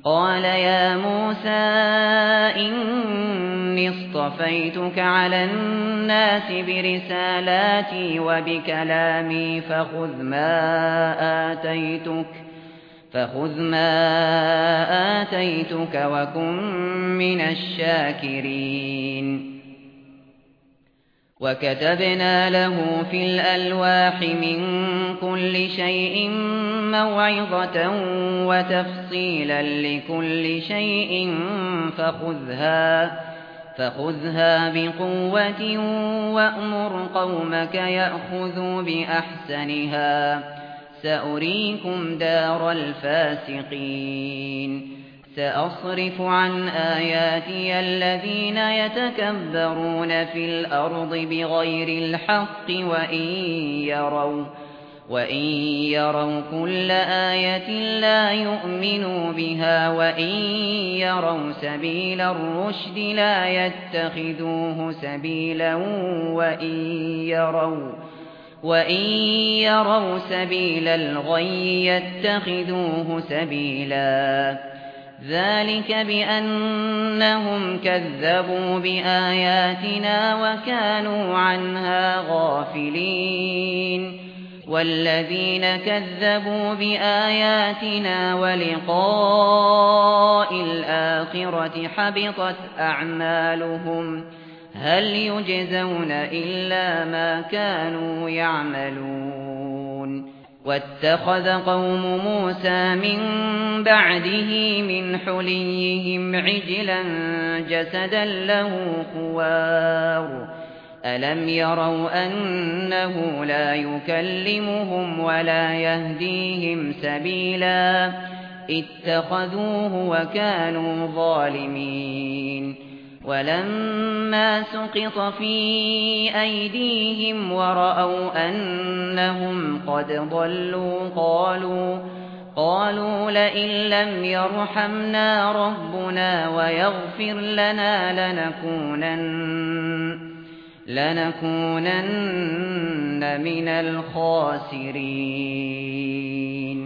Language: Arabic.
قال يا موسى إني اصطفيتك على الناس برسالاتي وبكلامي فخذ ما آتيتك وكن من الشاكرين وكتبنا له في الألواح من كل شيء موعظة وتفصيلا لكل شيء فخذها بقوة وأمر قومك يأخذوا بأحسنها سأريكم دار الفاسقين سأصرف عن آياتي الذين يتكبرون في الأرض بغير الحق وإن يروا كل آية لا يؤمنوا بها وإن يروا سبيل الرشد لا يتخذوه سبيلا وإن يروا سبيل الغي يتخذوه سبيلا ذلك بأنهم كذبوا بآياتنا وكانوا عنها غافلين والذين كذبوا بآياتنا ولقاء الآخرة حبطت أعمالهم هل يجزون إلا ما كانوا يعملون واتخذ قوم موسى من بعده من حليهم عجلا جسدا له خوار ألم يروا أنه لا يكلمهم ولا يهديهم سبيلا اتخذوه وكانوا ظالمين ولما سقط في أيديهم ورأوا أنهم قد ضلوا قالوا لئن لم يرحمنا ربنا ويغفر لنا لنكونن من الخاسرين